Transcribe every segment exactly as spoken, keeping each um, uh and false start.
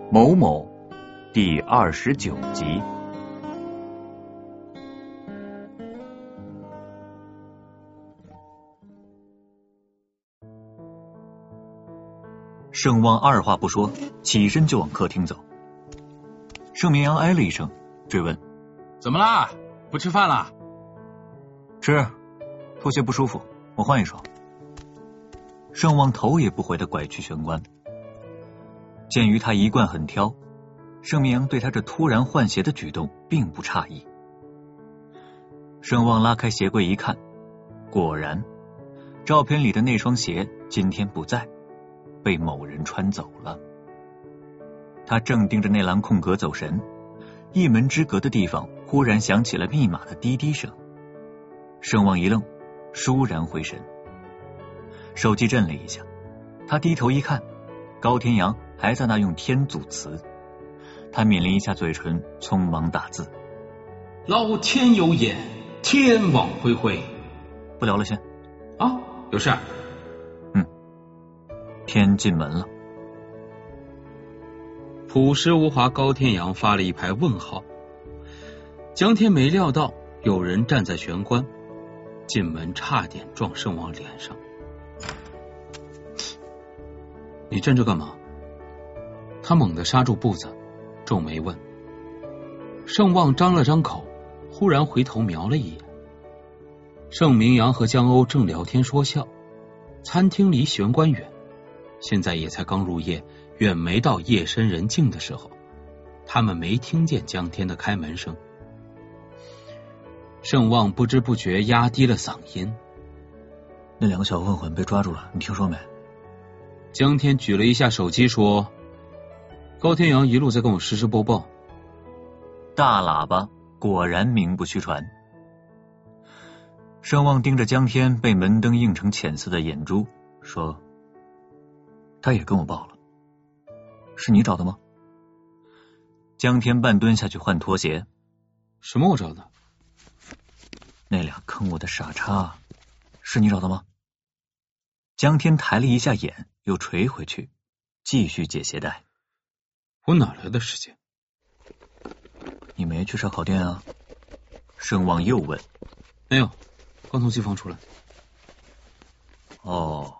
某某第二十九集。盛旺二话不说，起身就往客厅走。盛明阳哎了一声，追问： 怎么啦？不吃饭啦？ 吃，拖鞋不舒服，我换一双。盛旺头也不回地拐去玄关。鉴于他一贯很挑，盛明阳对他这突然换鞋的举动并不诧异。盛旺拉开鞋柜一看，果然照片里的那双鞋今天不在，被某人穿走了。他正盯着那栏空格走神，一门之隔的地方忽然响起了密码的滴滴声。盛旺一愣，倏然回神，手机震了一下，他低头一看，高天阳还在那用天阻词。他抿了一下嘴唇，匆忙打字： 老天有眼，天网恢恢。 不聊了先。 啊，有事？ 嗯。天进门了。 朴实无华高天阳发了一排问号。江天没料到有人站在玄关，进门差点撞盛旺脸上。你站这干嘛？他猛地刹住步子，皱眉问。盛旺张了张口，忽然回头瞄了一眼。盛明阳和江欧正聊天说笑，餐厅离玄关远，现在也才刚入夜，远没到夜深人静的时候，他们没听见江天的开门声。盛旺不知不觉压低了嗓音： 那两个小混混被抓住了，你听说没？ 江天举了一下手机说：高天阳一路在跟我实时播报。 大喇叭果然名不虚传。盛旺盯着江天被门灯映成浅色的眼珠说：他也跟我报了。是你找的吗？江天半蹲下去换拖鞋。 什么我找的？ 那俩坑我的傻叉是你找的吗？江天抬了一下眼，又垂回去，继续解鞋带。 我哪来的时间？ 你没去烧烤店啊？盛旺又问。 没有，刚从机房出来。 哦。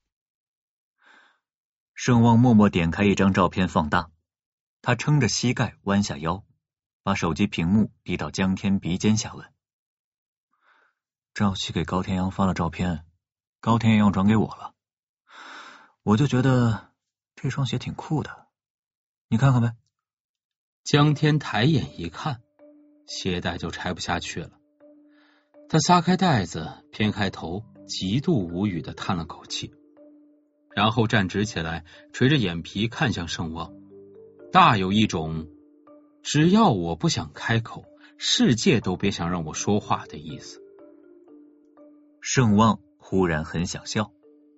盛旺默默点开一张照片放大，他撑着膝盖弯下腰，把手机屏幕递到江天鼻尖下问：赵熙给高天阳发了照片，高天阳转给我了，我就觉得这双鞋挺酷的，你看看呗。 江天抬眼一看，鞋带就拆不下去了。他撒开袋子，偏开头，极度无语地叹了口气，然后站直起来，垂着眼皮看向盛旺，大有一种只要我不想开口，世界都别想让我说话的意思。 盛旺忽然很想笑。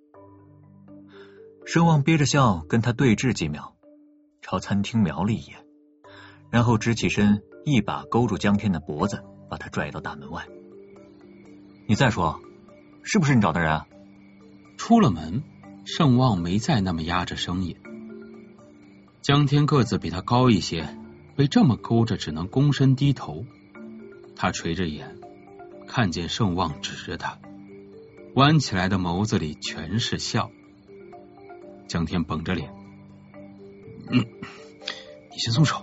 盛旺憋着笑跟他对峙几秒，朝餐厅瞄了一眼，然后直起身，一把勾住江天的脖子，把他拽到大门外。你再说，是不是你找的人？ 出了门，盛旺没再那么压着声音。江天个子比他高一些，被这么勾着只能躬身低头。他垂着眼，看见盛旺指着他，弯起来的眸子里全是笑。江天绷着脸：嗯，你先松手。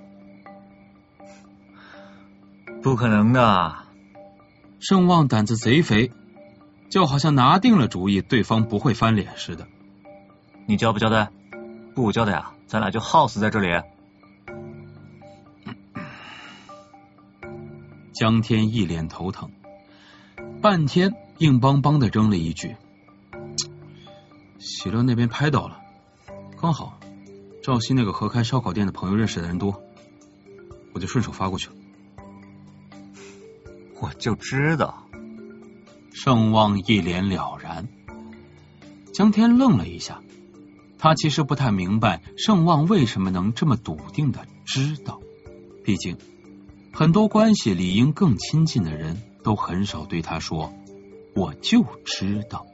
不可能的。 盛旺胆子贼肥，就好像拿定了主意对方不会翻脸似的。 你交不交代？不交代啊，咱俩就耗死在这里。 江天一脸头疼，半天硬邦邦的扔了一句：喜乐那边拍到了，刚好赵熙那个合开烧烤店的朋友认识的人多，我就顺手发过去了。 我就知道。 盛旺一脸了然。江天愣了一下，他其实不太明白盛旺为什么能这么笃定的知道，毕竟很多关系理应更亲近的人都很少对他说我就知道。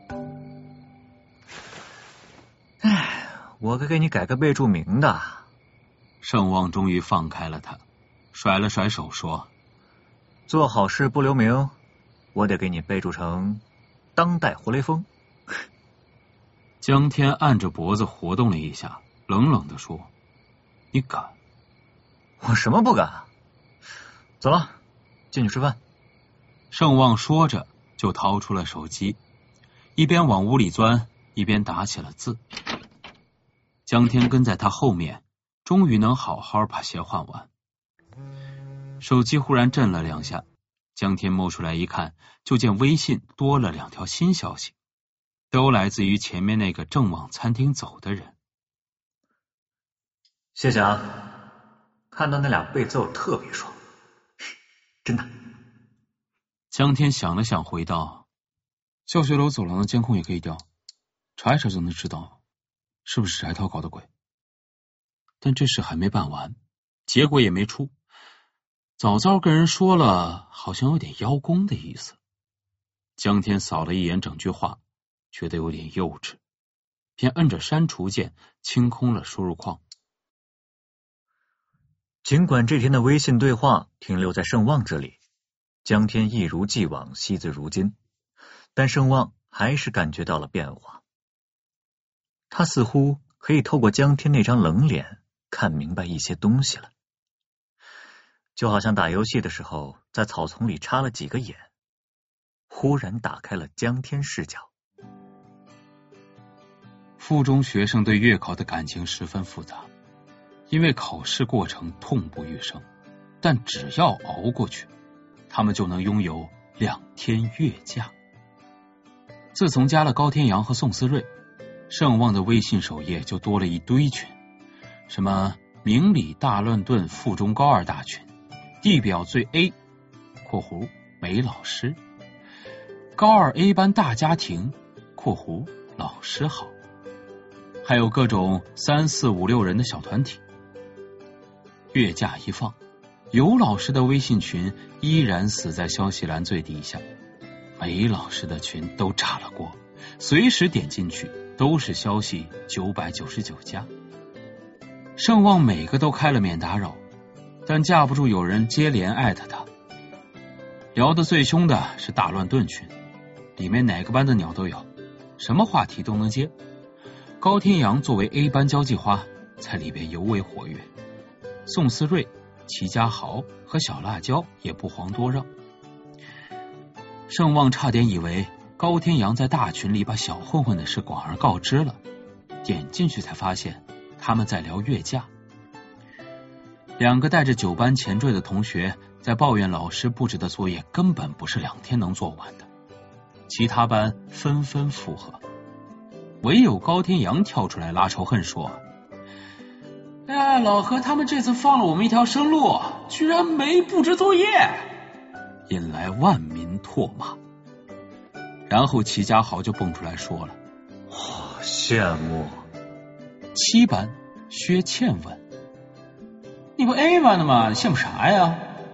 唉，我该给你改个备注名的。 盛望终于放开了他，甩了甩手说： 做好事不留名，我得给你备注成当代活雷锋。 江天按着脖子活动了一下，冷冷地说：你敢？ 我什么不敢？走了，进去吃饭。 盛望说着就掏出了手机，一边往屋里钻，一边打起了字。江天跟在他后面，终于能好好把鞋换完。手机忽然震了两下，江天摸出来一看，就见微信多了两条新消息，都来自于前面那个正往餐厅走的人。 谢谢啊，看到那俩被揍特别爽，真的。 江天想了想回道：教学楼走廊的监控也可以调，查一查就能知道是不是翟涛搞的鬼。但这事还没办完，结果也没出。早早跟人说了，好像有点邀功的意思。江天扫了一眼整句话，觉得有点幼稚，便摁着删除键清空了输入框。 尽管这天的微信对话停留在盛望这里，江天一如既往惜字如金，但盛望还是感觉到了变化。他似乎可以透过江天那张冷脸看明白一些东西了，就好像打游戏的时候在草丛里插了几个眼，忽然打开了江天视角。 附中学生对月考的感情十分复杂，因为考试过程痛不欲生，但只要熬过去，他们就能拥有两天月假。自从加了高天阳和宋思睿，盛望的微信首页就多了一堆群，什么明理大乱炖附中高二大群，地表最 A 括弧没老师，高二 A 班大家庭括弧老师好，还有各种三四五六人的小团体。月假一放，有老师的微信群依然死在消息栏最底下，没老师的群都炸了锅，随时点进去都是消息九百九十九加。盛望每个都开了免打扰，但架不住有人接连艾特他。聊得最凶的是大乱炖群，里面哪个班的鸟都有，什么话题都能接。高天阳作为 A 班交际花，在里边尤为活跃。宋思睿、齐家豪和小辣椒也不遑多让。盛望差点以为高天阳在大群里把小混混的事广而告之了，点进去才发现他们在聊月假。两个带着九班前缀的同学在抱怨老师布置的作业根本不是两天能做完的，其他班纷纷附和，唯有高天阳跳出来拉仇恨说：哎呀，老何他们这次放了我们一条生路，居然没布置作业，引来万民唾骂。然后齐家豪就蹦出来说了： 哦，羡慕。 七班薛倩问：你不 A 班的吗？羡慕啥呀？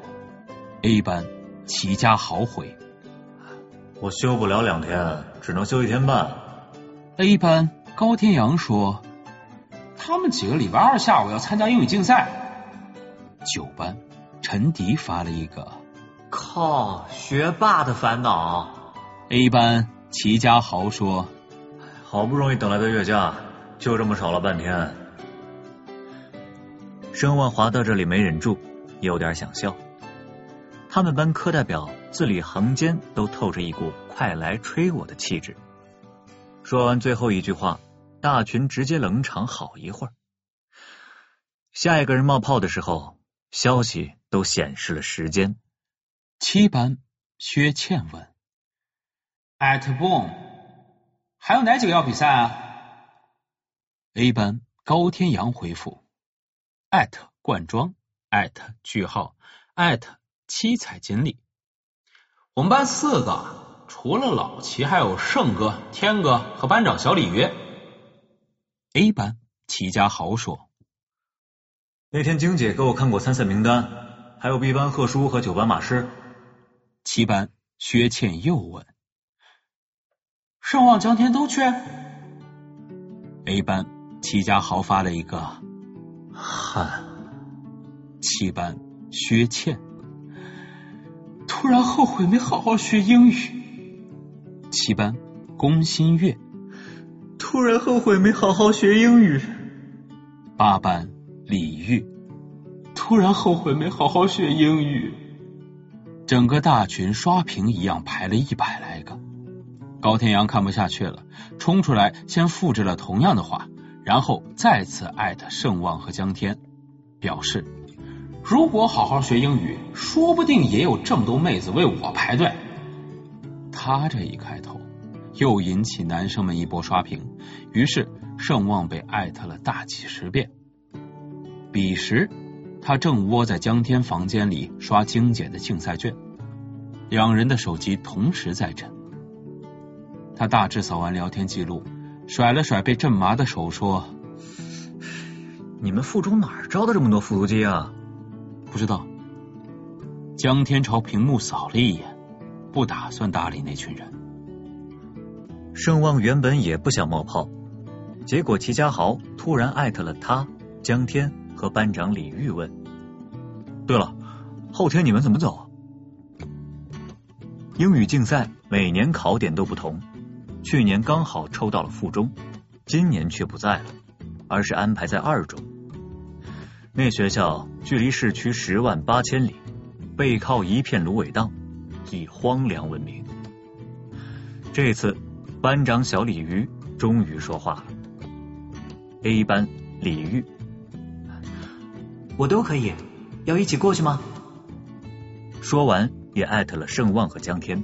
A 班齐家豪回： 我休不了两天，只能休一天半。 A 班高天阳说：他们几个礼拜二下午要参加英语竞赛。九班陈迪发了一个： 靠，学霸的烦恼。 A 班齐家豪说： 好不容易等来的月假，就这么少了半天。盛望华到这里没忍住，有点想笑。他们班课代表字里行间都透着一股快来吹我的气质。说完最后一句话，大群直接冷场好一会儿。下一个人冒泡的时候，消息都显示了时间。 七班薛倩问：at boom 还有哪几个要比赛啊？ A 班高天阳回复：艾特冠庄，艾特句号，艾特七彩锦鲤。我们班四个，除了老齐，还有盛哥、天哥和班长小李约。A 班齐家豪说： 那天晶姐给我看过参赛名单，还有 B 班贺叔和九班马师。 七班薛倩又问：盛望江天都去？ A 班齐家豪发了一个： 汗。 七班薛倩，突然后悔没好好学英语。七班龚新月， 突然后悔没好好学英语。 八班李玉，突然后悔没好好学英语。整个大群刷屏一样排了一百来个。高天阳看不下去了，冲出来先复制了同样的话，然后再次艾特盛旺和江天，表示如果好好学英语，说不定也有这么多妹子为我排队。他这一开头又引起男生们一波刷屏，于是盛旺被艾特了大几十遍。彼时他正窝在江天房间里刷晶姐的竞赛卷，两人的手机同时在震。他大致扫完聊天记录，甩了甩被震麻的手说， 你们附中哪儿招的这么多复读机啊？ 不知道。江天朝屏幕扫了一眼，不打算搭理那群人。 盛旺原本也不想冒泡，结果齐家豪突然艾特了他、江天和班长李玉问，对了，后天你们怎么走？英语竞赛每年考点都不同，去年刚好抽到了附中，今年却不在了，而是安排在二中。那学校距离市区十万八千里，背靠一片芦苇荡，以荒凉闻名。这次班长小鲤鱼终于说话了。 A 班李玉， 我都可以，要一起过去吗？ 说完也艾特了盛旺和江天。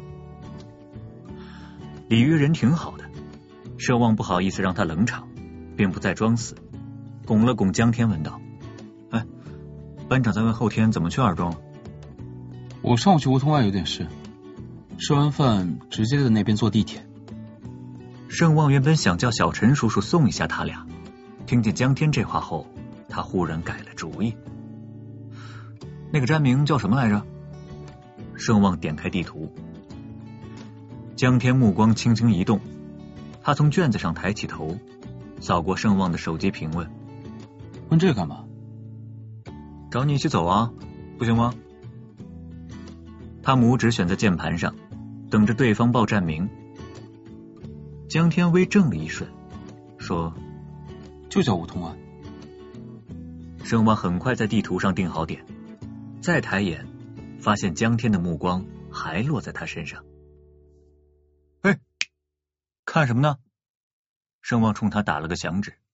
李玉人挺好的，盛旺不好意思让他冷场，便不再装死，拱了拱江天问道，哎，班长在问后天怎么去二中。 我上午去梧桐外有点事，吃完饭直接在那边坐地铁。 盛旺原本想叫小陈叔叔送一下他俩，听见江天这话后，他忽然改了主意。那个站名叫什么来着？盛旺点开地图，江天目光轻轻移动，他从卷子上抬起头，扫过盛旺的手机屏问： 问这干嘛？ 找你一起走啊，不行吗？他拇指选在键盘上，等着对方报站名。江天微怔了一瞬，说： 就叫梧桐湾。 盛旺很快在地图上定好点，再抬眼发现江天的目光还落在他身上。嘿，看什么呢？盛旺冲他打了个响指。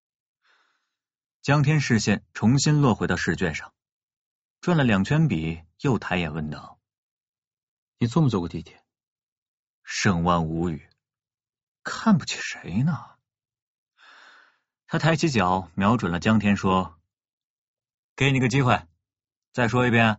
江天视线重新落回到试卷上，转了两圈笔，又抬眼问道： 你坐没坐过地铁？ 盛旺无语，看不起谁呢？他抬起脚瞄准了江天说：给你个机会，再说一遍。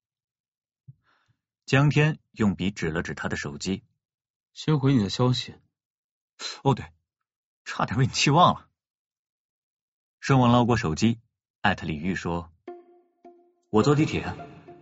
江天用笔指了指他的手机， 先回你的消息。 哦对，差点被你气忘了。盛旺捞过手机，艾特李玉说：我坐地铁。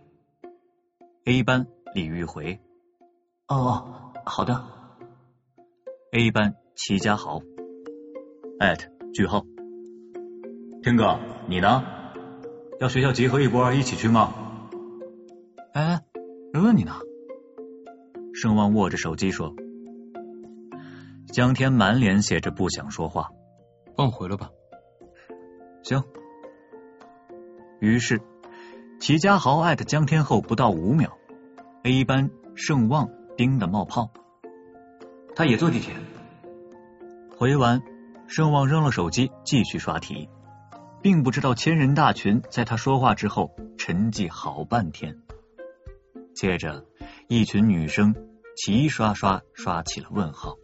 A 班李玉回： 哦，好的。 A 班齐家豪艾特句号。天哥，你呢？要学校集合一波一起去吗？哎，人问你呢。盛旺握着手机说。江天满脸写着不想说话。 忘回了吧。 行。于是齐家豪艾特江天后不到五秒， A 班盛旺盯得冒泡。他也坐地铁。回完，盛旺扔了手机继续刷题，并不知道千人大群在他说话之后沉寂好半天。接着一群女生齐刷刷刷起了问号。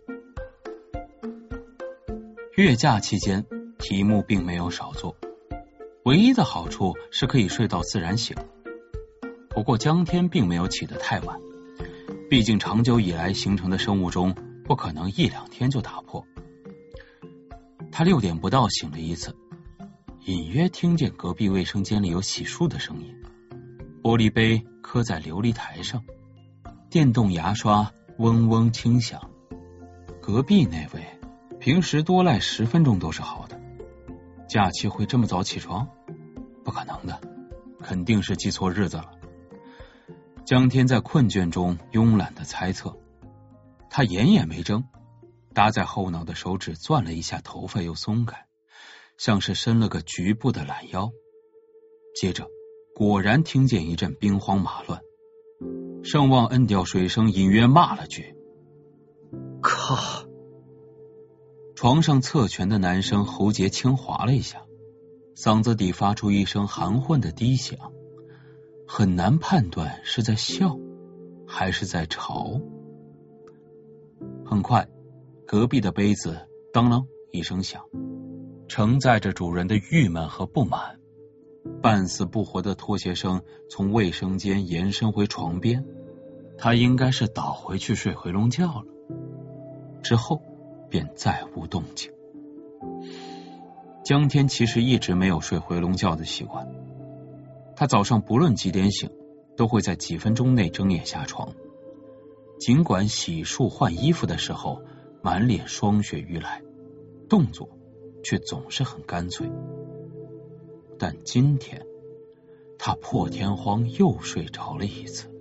月假期间题目并没有少做，唯一的好处是可以睡到自然醒。不过江天并没有起得太晚，毕竟长久以来形成的生物钟不可能一两天就打破。他六点不到醒了一次，隐约听见隔壁卫生间里有洗漱的声音，玻璃杯磕在琉璃台上，电动牙刷嗡嗡轻响。隔壁那位平时多赖十分钟都是好的，假期会这么早起床？不可能的。 肯定是记错日子了。江天在困倦中慵懒的猜测，他眼也没睁，搭在后脑的手指攥了一下头发又松开，像是伸了个局部的懒腰。接着果然听见一阵兵荒马乱，盛望摁掉水声，隐约骂了句靠。 床上侧拳的男生喉结轻滑了一下，嗓子底发出一声含混的低响，很难判断是在笑还是在吵。很快隔壁的杯子当啷一声响，承载着主人的郁闷和不满。半死不活的拖鞋声从卫生间延伸回床边，他应该是倒回去睡回笼觉了，之后便再无动静。江天其实一直没有睡回笼觉的习惯，他早上不论几点醒，都会在几分钟内睁眼下床，尽管洗漱换衣服的时候满脸霜雪欲来，动作却总是很干脆。但今天他破天荒又睡着了一次。